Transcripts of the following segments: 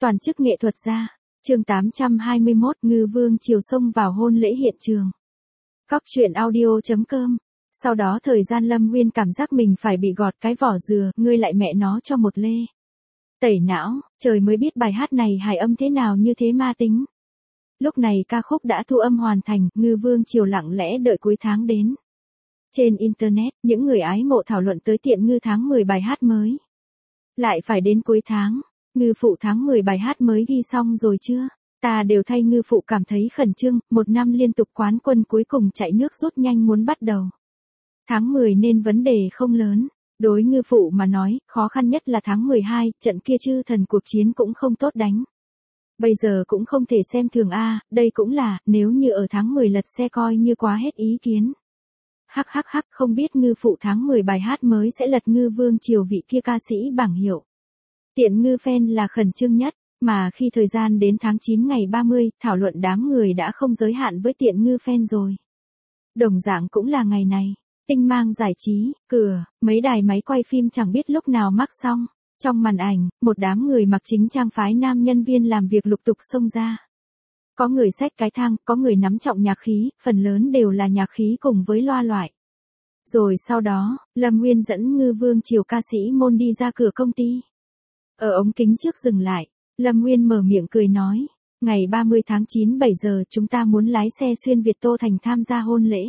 Toàn chức nghệ thuật gia. Chương 821, Ngư Vương Triều xông vào hôn lễ hiện trường. Cóc truyện audio.com. Sau đó thời gian Lâm Nguyên cảm giác mình phải bị gọt cái vỏ dừa, ngươi lại mẹ nó cho một lê. Tẩy não, trời mới biết bài hát này hài âm thế nào như thế ma tính. Lúc này ca khúc đã thu âm hoàn thành, Ngư Vương Triều lặng lẽ đợi cuối tháng đến. Trên Internet, những người ái mộ thảo luận tới tiện ngư tháng 10 bài hát mới. Lại phải đến cuối tháng, ngư phụ tháng 10 bài hát mới ghi xong rồi chưa? Ta đều thay ngư phụ cảm thấy khẩn trương, một năm liên tục quán quân cuối cùng chạy nước rút nhanh muốn bắt đầu. Tháng 10 nên vấn đề không lớn. Đối ngư phụ mà nói, khó khăn nhất là tháng 12, trận kia chư thần cuộc chiến cũng không tốt đánh. Bây giờ cũng không thể xem thường đây cũng là, nếu như ở tháng 10 lật xe coi như quá hết ý kiến. Hắc, không biết ngư phụ tháng 10 bài hát mới sẽ lật Ngư Vương Triều vị kia ca sĩ bảng hiệu. Tiện ngư fan là khẩn trương nhất, mà khi thời gian đến tháng 9 ngày 30, thảo luận đám người đã không giới hạn với tiện ngư fan rồi. Đồng dạng cũng là ngày này, tinh mang giải trí, cửa, mấy đài máy quay phim chẳng biết lúc nào mắc xong. Trong màn ảnh, một đám người mặc chính trang phái nam nhân viên làm việc lục tục xông ra. Có người xách cái thang, có người nắm trọng nhạc khí, phần lớn đều là nhạc khí cùng với loa loại. Rồi sau đó, Lâm Nguyên dẫn Ngư Vương Triều ca sĩ môn đi ra cửa công ty. Ở ống kính trước dừng lại, Lâm Nguyên mở miệng cười nói, ngày 30 tháng 9 7 giờ chúng ta muốn lái xe xuyên Việt Tô Thành tham gia hôn lễ.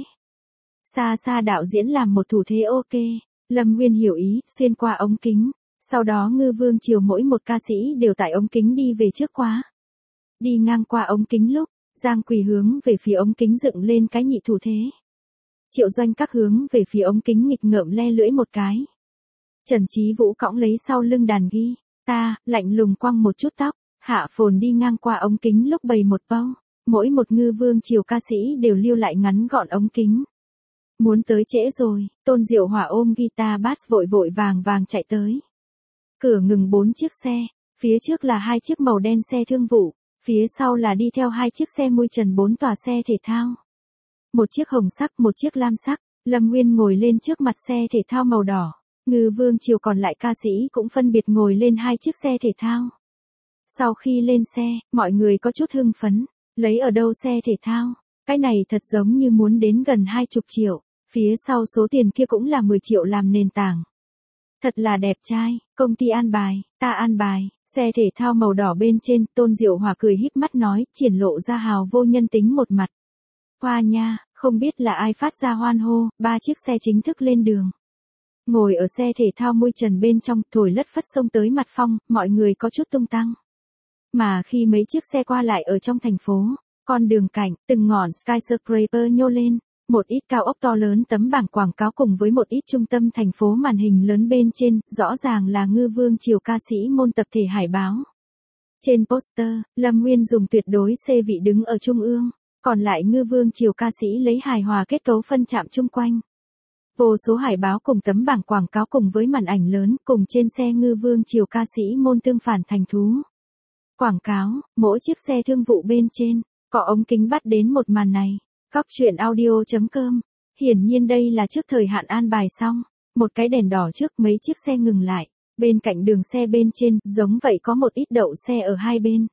Xa đạo diễn làm một thủ thế ok, Lâm Nguyên hiểu ý, xuyên qua ống kính, sau đó Ngư Vương Triều mỗi một ca sĩ đều tại ống kính đi về trước quá. Đi ngang qua ống kính lúc, Giang Quỳ hướng về phía ống kính dựng lên cái nhị thủ thế. Triệu Doanh các hướng về phía ống kính nghịch ngợm le lưỡi một cái. Trần Chí Vũ cõng lấy sau lưng đàn ghi, lạnh lùng quăng một chút tóc, Hạ Phồn đi ngang qua ống kính lúc bày một pâu, mỗi một Ngư Vương Triều ca sĩ đều lưu lại ngắn gọn ống kính. Muốn tới trễ rồi, Tôn Diệu Hỏa ôm guitar bass vội vàng chạy tới. Cửa ngừng 4 chiếc xe, phía trước là 2 chiếc màu đen xe thương vụ, phía sau là đi theo 2 chiếc xe mui trần 4 tòa xe thể thao. Một chiếc hồng sắc, một chiếc lam sắc, Lâm Nguyên ngồi lên trước mặt xe thể thao màu đỏ, Ngư Vương Triều còn lại ca sĩ cũng phân biệt ngồi lên 2 chiếc xe thể thao. Sau khi lên xe, mọi người có chút hưng phấn, lấy ở đâu xe thể thao, cái này thật giống như muốn đến gần 20 triệu, phía sau số tiền kia cũng là 10 triệu làm nền tảng. Thật là đẹp trai, công ty an bài, ta an bài, xe thể thao màu đỏ bên trên, Tôn Diệu Hỏa cười híp mắt nói, triển lộ ra hào vô nhân tính một mặt. Hoa nha, không biết là ai phát ra hoan hô, 3 chiếc xe chính thức lên đường. Ngồi ở xe thể thao mui trần bên trong, thổi lất phất xông tới mặt phong, mọi người có chút tung tăng. Mà khi mấy chiếc xe qua lại ở trong thành phố, con đường cạnh, từng ngọn skyscraper nhô lên, một ít cao ốc to lớn tấm bảng quảng cáo cùng với một ít trung tâm thành phố màn hình lớn bên trên, rõ ràng là Ngư Vương Triều ca sĩ môn tập thể hải báo. Trên poster, Lâm Nguyên dùng tuyệt đối C vị đứng ở trung ương, còn lại Ngư Vương Triều ca sĩ lấy hài hòa kết cấu phân chạm chung quanh. Vô số hải báo cùng tấm bảng quảng cáo cùng với màn ảnh lớn cùng trên xe Ngư Vương Triều ca sĩ môn tương phản thành thú. Quảng cáo, mỗi chiếc xe thương vụ bên trên, có ống kính bắt đến một màn này. Cóc truyện audio.com. Hiển nhiên đây là trước thời hạn an bài xong. Một cái đèn đỏ trước mấy chiếc xe ngừng lại. Bên cạnh đường xe bên trên, giống vậy có một ít đậu xe ở hai bên.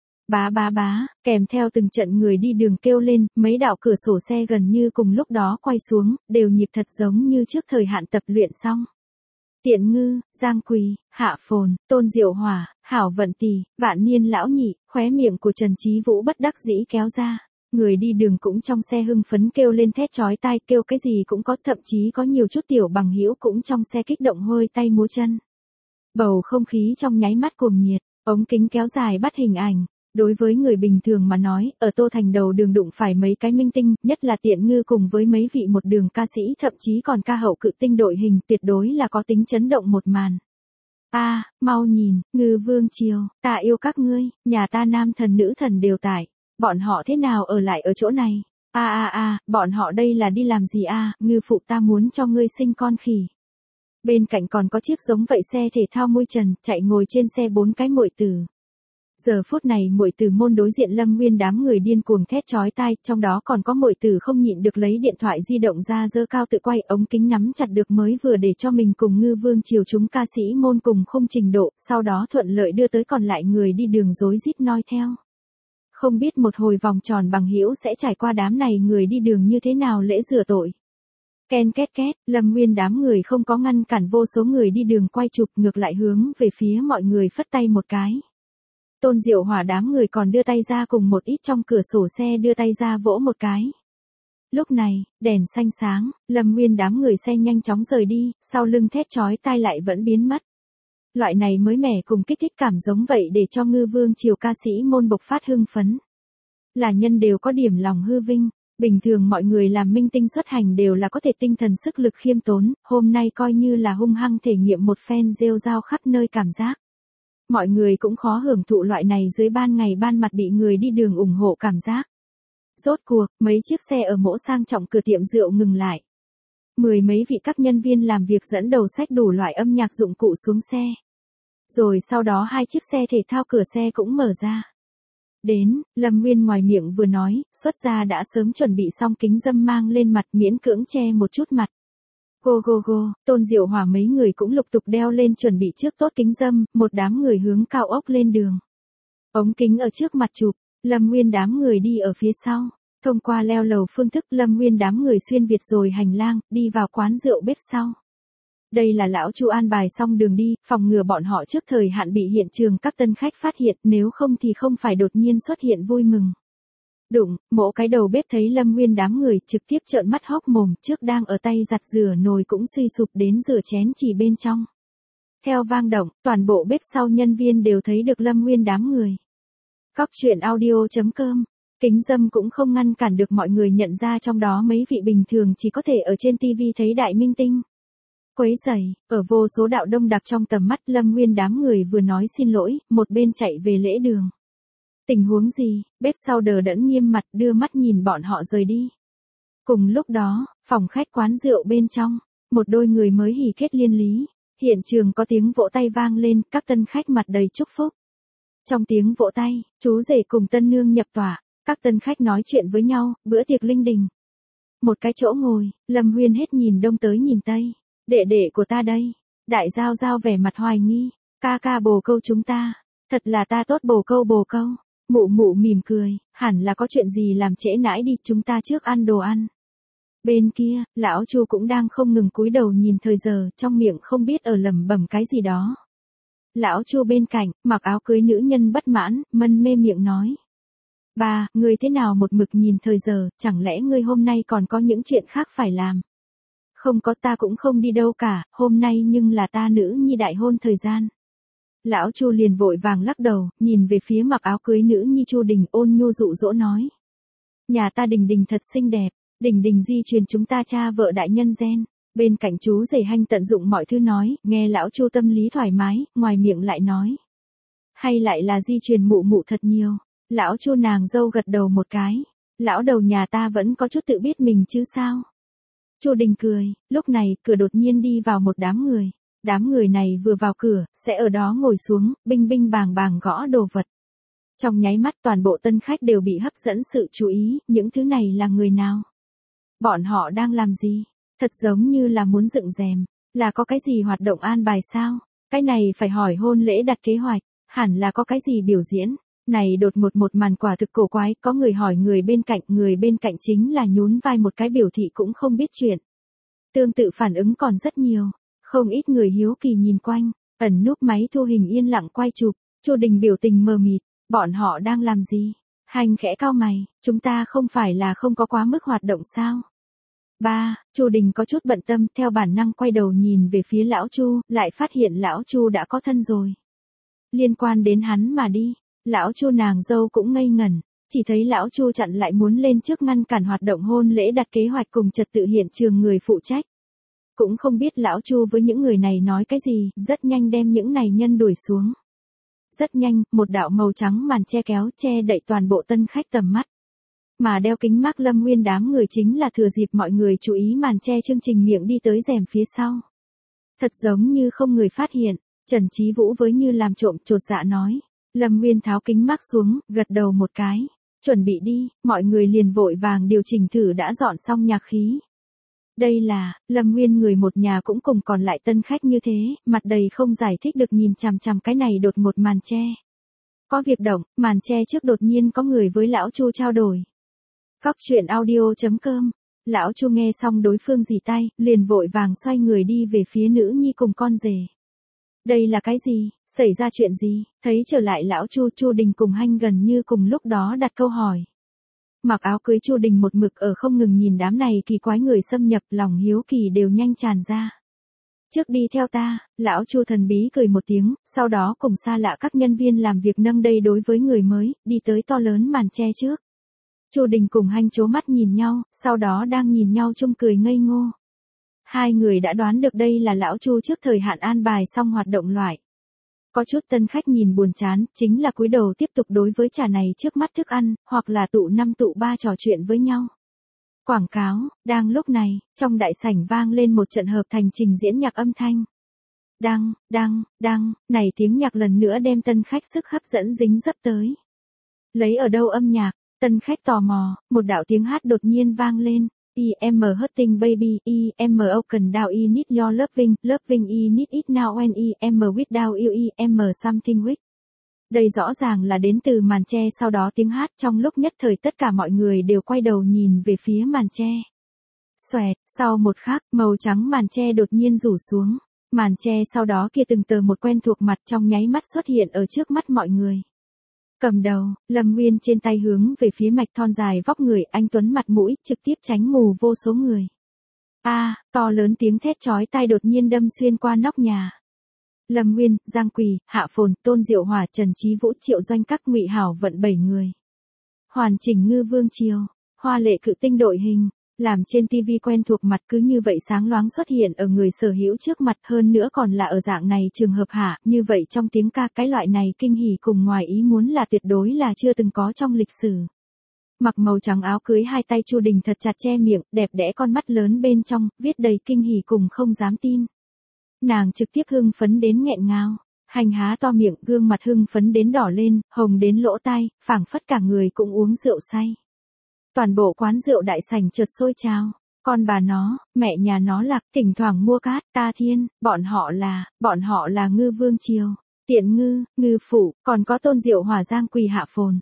Bá, kèm theo từng trận người đi đường kêu lên, mấy đạo cửa sổ xe gần như cùng lúc đó quay xuống, đều nhịp thật giống như trước thời hạn tập luyện xong. Tiện Ngư, Giang Quỳ, Hạ Phồn, Tôn Diệu Hỏa, Hảo Vận Tỷ, Vạn Niên Lão Nhị, khóe miệng của Trần Chí Vũ bất đắc dĩ kéo ra. Người đi đường cũng trong xe hưng phấn kêu lên thét chói tai, kêu cái gì cũng có, thậm chí có nhiều chút tiểu bằng hữu cũng trong xe kích động hơi tay múa chân. Bầu không khí trong nháy mắt cuồng nhiệt, ống kính kéo dài bắt hình ảnh. Đối với người bình thường mà nói, ở Tô Thành đầu đường đụng phải mấy cái minh tinh, nhất là Tiện Ngư cùng với mấy vị một đường ca sĩ thậm chí còn ca hậu cự tinh đội hình, tuyệt đối là có tính chấn động một màn. Mau nhìn, Ngư Vương Triều, ta yêu các ngươi, nhà ta nam thần nữ thần đều tại. Bọn họ thế nào ở lại ở chỗ này? Bọn họ đây là đi làm gì Ngư phụ ta muốn cho ngươi sinh con khỉ. Bên cạnh còn có chiếc giống vậy xe thể thao mui trần, chạy ngồi trên xe 4 cái muội tử. Giờ phút này muội tử môn đối diện Lâm Nguyên đám người điên cuồng thét chói tai, trong đó còn có muội tử không nhịn được lấy điện thoại di động ra giơ cao tự quay, ống kính nắm chặt được mới vừa để cho mình cùng Ngư Vương Triều chúng ca sĩ môn cùng không trình độ, sau đó thuận lợi đưa tới còn lại người đi đường rối rít noi theo. Không biết một hồi vòng tròn bằng hữu sẽ trải qua đám này người đi đường như thế nào lễ rửa tội. Ken két két, Lâm Nguyên đám người không có ngăn cản vô số người đi đường quay chụp, ngược lại hướng về phía mọi người phất tay một cái. Tôn Diệu Hỏa đám người còn đưa tay ra cùng một ít trong cửa sổ xe đưa tay ra vỗ một cái. Lúc này, đèn xanh sáng, Lâm Nguyên đám người xe nhanh chóng rời đi, sau lưng thét chói tai lại vẫn biến mất. Loại này mới mẻ cùng kích thích cảm giống vậy để cho Ngư Vương Triều ca sĩ môn bộc phát hưng phấn. Là nhân đều có điểm lòng hư vinh, bình thường mọi người làm minh tinh xuất hành đều là có thể tinh thần sức lực khiêm tốn, hôm nay coi như là hung hăng thể nghiệm một phen rêu rao khắp nơi cảm giác. Mọi người cũng khó hưởng thụ loại này dưới ban ngày ban mặt bị người đi đường ủng hộ cảm giác. Rốt cuộc, mấy chiếc xe ở mỗ sang trọng cửa tiệm rượu ngừng lại. Mười mấy vị các nhân viên làm việc dẫn đầu xách đủ loại âm nhạc dụng cụ xuống xe. Rồi sau đó hai chiếc xe thể thao cửa xe cũng mở ra. Đến, Lâm Nguyên ngoài miệng vừa nói, xuất ra đã sớm chuẩn bị xong kính râm mang lên mặt miễn cưỡng che một chút mặt. Go go go, Tôn Diệu Hỏa mấy người cũng lục tục đeo lên chuẩn bị trước tốt kính râm, một đám người hướng cao ốc lên đường. Ống kính ở trước mặt chụp, Lâm Nguyên đám người đi ở phía sau. Thông qua leo lầu phương thức Lâm Nguyên đám người xuyên Việt rồi hành lang, đi vào quán rượu bếp sau. Đây là lão Chu an bài xong đường đi, phòng ngừa bọn họ trước thời hạn bị hiện trường các tân khách phát hiện, nếu không thì không phải đột nhiên xuất hiện vui mừng. Đụng, mỗ cái đầu bếp thấy Lâm Nguyên đám người trực tiếp trợn mắt hốc mồm, trước đang ở tay giặt rửa nồi cũng suy sụp đến rửa chén chỉ bên trong. Theo vang động, toàn bộ bếp sau nhân viên đều thấy được Lâm Nguyên đám người. Cóc truyện audio.com, kính dâm cũng không ngăn cản được mọi người nhận ra trong đó mấy vị bình thường chỉ có thể ở trên TV thấy đại minh tinh. Quấy rầy, ở vô số đạo đông đặc trong tầm mắt Lâm Nguyên đám người vừa nói xin lỗi, một bên chạy về lễ đường. Tình huống gì, bếp sau đờ đẫn nghiêm mặt đưa mắt nhìn bọn họ rời đi. Cùng lúc đó, phòng khách quán rượu bên trong, một đôi người mới hỉ kết liên lý. Hiện trường có tiếng vỗ tay vang lên, các tân khách mặt đầy chúc phúc. Trong tiếng vỗ tay, chú rể cùng tân nương nhập tòa, các tân khách nói chuyện với nhau, bữa tiệc linh đình. Một cái chỗ ngồi, Lâm Nguyên hết nhìn đông tới nhìn tây. Đệ đệ của ta đây. Đại Giao Giao vẻ mặt hoài nghi. Ca ca bồ câu chúng ta. Thật là ta tốt bồ câu bồ câu. Mụ mụ mỉm cười. Hẳn là có chuyện gì làm trễ nãi đi, chúng ta trước ăn đồ ăn. Bên kia, lão Chu cũng đang không ngừng cúi đầu nhìn thời giờ, trong miệng không biết ở lẩm bẩm cái gì đó. Lão Chu bên cạnh, mặc áo cưới nữ nhân bất mãn, mân mê miệng nói. Ba, ngươi thế nào một mực nhìn thời giờ, chẳng lẽ ngươi hôm nay còn có những chuyện khác phải làm? Không có, ta cũng không đi đâu cả, hôm nay nhưng là ta nữ nhi đại hôn thời gian. Lão Chu liền vội vàng lắc đầu, nhìn về phía mặc áo cưới nữ nhi Chu Đình ôn nhu dụ dỗ nói. Nhà ta Đình Đình thật xinh đẹp, Đình Đình di truyền chúng ta cha vợ đại nhân gen. Bên cạnh chú rể Hanh tận dụng mọi thứ nói, nghe lão Chu tâm lý thoải mái, ngoài miệng lại nói. Hay lại là di truyền mụ mụ thật nhiều. Lão Chu nàng dâu gật đầu một cái. Lão đầu nhà ta vẫn có chút tự biết mình chứ sao. Chu Đình cười, lúc này cửa đột nhiên đi vào một đám người. Đám người này vừa vào cửa, sẽ ở đó ngồi xuống, binh binh bàng bàng gõ đồ vật. Trong nháy mắt toàn bộ tân khách đều bị hấp dẫn sự chú ý, những thứ này là người nào? Bọn họ đang làm gì? Thật giống như là muốn dựng rèm, là có cái gì hoạt động an bài sao? Cái này phải hỏi hôn lễ đặt kế hoạch, hẳn là có cái gì biểu diễn. Này đột ngột một màn quả thực cổ quái, có người hỏi người bên cạnh chính là nhún vai một cái biểu thị cũng không biết chuyện. Tương tự phản ứng còn rất nhiều, không ít người hiếu kỳ nhìn quanh, ẩn núp máy thu hình yên lặng quay chụp, Chu Đình biểu tình mờ mịt, bọn họ đang làm gì? Hành khẽ cau mày, chúng ta không phải là không có quá mức hoạt động sao? Ba, Chu Đình có chút bận tâm, theo bản năng quay đầu nhìn về phía lão Chu, lại phát hiện lão Chu đã có thân rồi. Liên quan đến hắn mà đi, lão Chu nàng dâu cũng ngây ngẩn, chỉ thấy lão Chu chặn lại muốn lên trước ngăn cản hoạt động hôn lễ đặt kế hoạch cùng trật tự hiện trường người phụ trách. Cũng không biết lão Chu với những người này nói cái gì, rất nhanh đem những này nhân đuổi xuống. Rất nhanh, một đạo màu trắng màn che kéo che đậy toàn bộ tân khách tầm mắt. Mà đeo kính mác Lâm Nguyên đám người chính là thừa dịp mọi người chú ý màn che chương trình miệng đi tới rèm phía sau. Thật giống như không người phát hiện, Trần Chí Vũ với như làm trộm chột dạ nói. Lâm Nguyên tháo kính mác xuống, gật đầu một cái. Chuẩn bị đi, mọi người liền vội vàng điều chỉnh thử đã dọn xong nhạc khí. Đây là, Lâm Nguyên người một nhà cũng cùng còn lại tân khách như thế, mặt đầy không giải thích được nhìn chằm chằm cái này đột một màn che. Có việc động, màn che trước đột nhiên có người với lão Chu trao đổi. Cóc truyện audio.com. Lão Chu nghe xong đối phương rỉ tay, liền vội vàng xoay người đi về phía nữ nhi cùng con rể. Đây là cái gì, xảy ra chuyện gì, thấy trở lại lão Chu, Chu Đình cùng Hanh gần như cùng lúc đó đặt câu hỏi. Mặc áo cưới Chu Đình một mực ở không ngừng nhìn đám này kỳ quái người xâm nhập, lòng hiếu kỳ đều nhanh tràn ra. Trước đi theo ta, lão Chu thần bí cười một tiếng, sau đó cùng xa lạ các nhân viên làm việc nâng đây đối với người mới, đi tới to lớn màn che trước. Chu Đình cùng Hanh chố mắt nhìn nhau, sau đó đang nhìn nhau chung cười ngây ngô. Hai người đã đoán được đây là lão Chu trước thời hạn an bài xong hoạt động loại. Có chút tân khách nhìn buồn chán, chính là cúi đầu tiếp tục đối với trà này trước mắt thức ăn, hoặc là tụ năm tụ ba trò chuyện với nhau. Quảng cáo, đang lúc này, trong đại sảnh vang lên một trận hợp thành trình diễn nhạc âm thanh. Đăng, này tiếng nhạc lần nữa đem tân khách sức hấp dẫn dính dấp tới. Lấy ở đâu âm nhạc, tân khách tò mò, một đạo tiếng hát đột nhiên vang lên. I'm hurting baby, I'm open down I need your loving I need it now when I'm without you I'm something weak. Đây rõ ràng là đến từ màn che sau đó tiếng hát trong lúc nhất thời tất cả mọi người đều quay đầu nhìn về phía màn che. Xoẹt, sau một khắc, màu trắng màn che đột nhiên rủ xuống. Màn che sau đó kia từng tờ một quen thuộc mặt trong nháy mắt xuất hiện ở trước mắt mọi người. Cầm đầu, Lâm Nguyên trên tay hướng về phía mạch thon dài vóc người anh tuấn mặt mũi trực tiếp tránh mù vô số người. To lớn tiếng thét chói tai đột nhiên đâm xuyên qua nóc nhà. Lâm Nguyên, Giang Quỳ, Hạ Phồn, Tôn Diệu Hòa, Trần Chí Vũ, Triệu Doanh các Ngụy Hảo vận 7 người. Hoàn chỉnh Ngư Vương Triều, hoa lệ cự tinh đội hình, làm trên TV quen thuộc mặt cứ như vậy sáng loáng xuất hiện ở người sở hữu trước mặt, hơn nữa còn là ở dạng này trường hợp hạ, như vậy trong tiếng ca cái loại này kinh hỉ cùng ngoài ý muốn là tuyệt đối là chưa từng có trong lịch sử. Mặc màu trắng áo cưới hai tay Chu Đình thật chặt che miệng, đẹp đẽ con mắt lớn bên trong, viết đầy kinh hỉ cùng không dám tin. Nàng trực tiếp hưng phấn đến nghẹn ngào, Hành há to miệng, gương mặt hưng phấn đến đỏ lên, hồng đến lỗ tai, phảng phất cả người cũng uống rượu say. Toàn bộ quán rượu đại sảnh chợt sôi trào, con bà nó, mẹ nhà nó lạc, thỉnh thoảng mua cát, ta thiên, bọn họ là Ngư Vương Triều, Tiện Ngư, Ngư Phủ, còn có Tôn Diệu Hòa, Giang Quỳ, Hạ Phồn.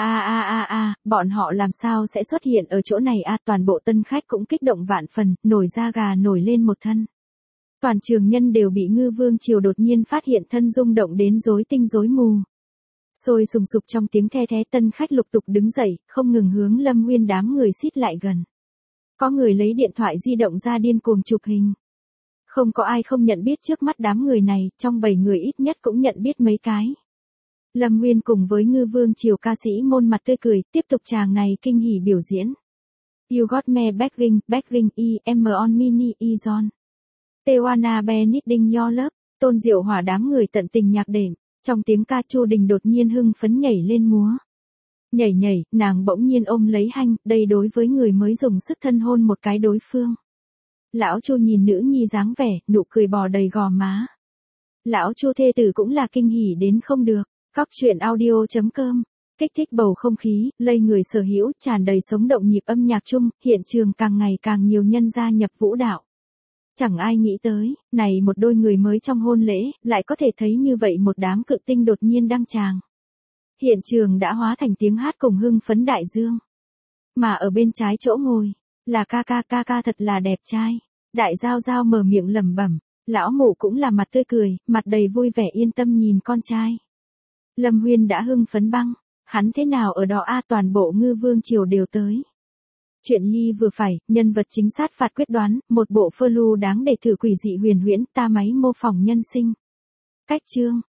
Bọn họ làm sao sẽ xuất hiện ở chỗ này toàn bộ tân khách cũng kích động vạn phần, nổi da gà nổi lên một thân. Toàn trường nhân đều bị Ngư Vương Triều đột nhiên phát hiện thân rung động đến rối tinh rối mù. Sôi sùng sục trong tiếng the thé tân khách lục tục đứng dậy, không ngừng hướng Lâm Nguyên đám người xít lại gần. Có người lấy điện thoại di động ra điên cuồng chụp hình. Không có ai không nhận biết trước mắt đám người này, trong 7 người ít nhất cũng nhận biết mấy cái. Lâm Nguyên cùng với Ngư Vương Triều ca sĩ môn mặt tươi cười, tiếp tục chàng này kinh hỉ biểu diễn. You got me begging, I'm on mini Izon. Tewana be needing your love, Tôn Diệu Hòa đám người tận tình nhạc đệm, trong tiếng ca Chu Đình đột nhiên hưng phấn nhảy lên múa. Nhảy, nàng bỗng nhiên ôm lấy Hanh, đây đối với người mới dùng sức thân hôn một cái đối phương. Lão Chu nhìn nữ nhi dáng vẻ, nụ cười bò đầy gò má. Lão Chu thê tử cũng là kinh hỉ đến không được. Cóc truyện audio.com, kích thích bầu không khí, lây người sở hữu, tràn đầy sống động nhịp âm nhạc chung, hiện trường càng ngày càng nhiều nhân gia nhập vũ đạo. Chẳng ai nghĩ tới, này một đôi người mới trong hôn lễ, lại có thể thấy như vậy một đám cự tinh đột nhiên đăng tràng. Hiện trường đã hóa thành tiếng hát cùng hưng phấn đại dương. Mà ở bên trái chỗ ngồi, là ca thật là đẹp trai. Đại Giao Giao mở miệng lẩm bẩm, lão mụ cũng là mặt tươi cười, mặt đầy vui vẻ yên tâm nhìn con trai. Lâm Huyên đã hưng phấn băng, hắn thế nào ở đó toàn bộ Ngư Vương Triều đều tới. Chuyện nhi vừa phải, nhân vật chính sát phạt quyết đoán, một bộ phơ lưu đáng để thử quỷ dị huyền huyễn, ta máy mô phỏng nhân sinh. Cách chương,